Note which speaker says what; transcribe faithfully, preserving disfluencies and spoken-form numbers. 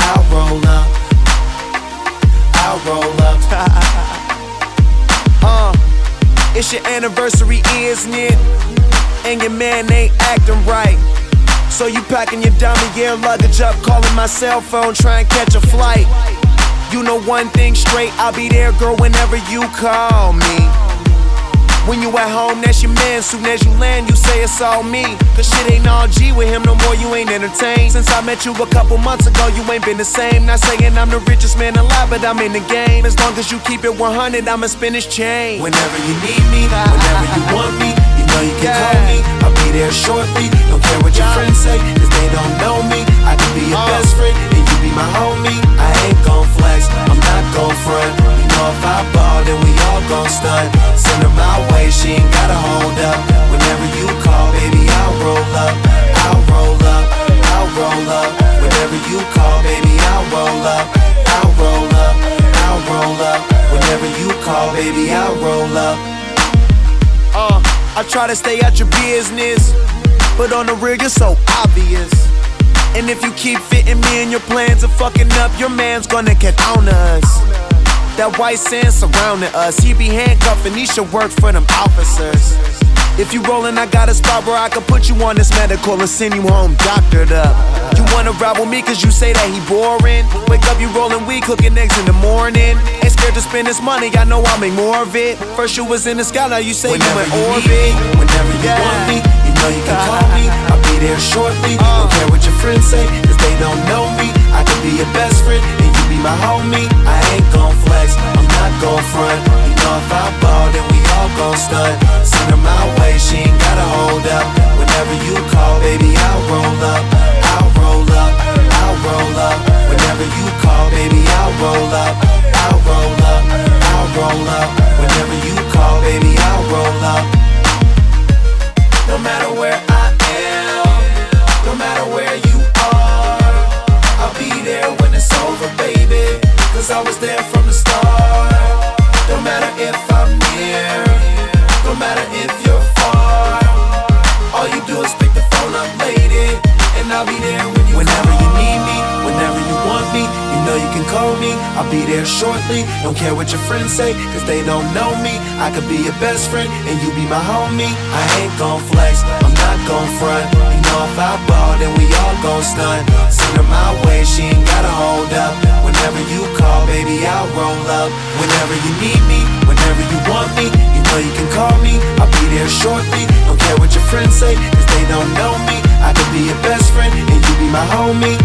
Speaker 1: I'll roll up. I'll roll up.
Speaker 2: uh, it's your anniversary, isn't it? And your man ain't acting right. So you packing your dummy gear luggage up, calling my cell phone, trying to catch a flight. You know one thing straight, I'll be there, girl, whenever you call me. When you at home, that's your man. Soon as you land, you say it's all me. Cause shit ain't all G with him no more, you ain't entertained. Since I met you a couple months ago, you ain't been the same. Not saying I'm the richest man alive, but I'm in the game. As long as you keep it one hundred, I'ma spin this chain.
Speaker 1: Whenever you need me, whenever you want me, you know you can yeah. call me. I'll be there shortly. Don't care what your friends say, cause they don't know me. I can be your uh. best friend, and you be my homie. I ain't gon' flex, I'm not gon' front. You know if I ball, then we all gon' stunt. Send her my way, she ain't gotta hold up. Whenever you call, baby, I'll roll up. I'll roll up, I'll roll up. Whenever you call, baby, I'll roll up. I'll roll up, I'll roll up. Whenever you call, baby, I'll roll up.
Speaker 2: Uh, I try to stay out your business, but on the real, you're so obvious. And if you keep fitting me in your plans of fucking up, your man's gonna get on us. That white sand surrounding us, he be handcuffing, he should work for them officers. If you rollin', I got a spot where I can put you on this medical and send you home doctored up. You wanna ride with me cause you say that he boring. Wake up, you rollin' weed, cooking eggs in the morning. Ain't scared to spend this money, I know I'll make more of it. First you was in the sky, now you say
Speaker 1: whenever
Speaker 2: you in
Speaker 1: you
Speaker 2: orbit.
Speaker 1: Need me, whenever you yeah. want me, you know you can call me. I'll be there shortly. uh. Don't care what your friends say, cause they don't know me. I can be your best friend, and you be my homie. I ain't gon' flex, I'm not gon' front. You know if I ball, then we all gon' stunt. Send her my way, she ain't gotta hold up. Whenever you call, baby, I'll roll up. I'll roll up, I'll roll up. Whenever you call, baby, I'll roll up. I'll roll up, I'll roll up. Whenever you call, baby, I'll roll up. No matter where I am, no matter where you are, I'll be there when it's over, baby. Cause I was there from the start. No matter if I'm near, no matter if you're far, all you do is pick the phone up, lady, and I'll be there when you Whenever call. You need me, whenever you want me, you know you can call me. I'll be there shortly. Don't care what your friends say, cause they don't know me. I could be your best friend, and you be my homie. I ain't gon' flex, I'm not gon' front. You know if I ball, then we all gon' stunt. Send her my way, she ain't gotta hold up. Whenever you call, baby, I'll roll up. Whenever you need me, whenever you want me, you know you can call me. I'll be there shortly. Don't care what your friends say, cause they don't know me. I could be your best friend, and you be my homie.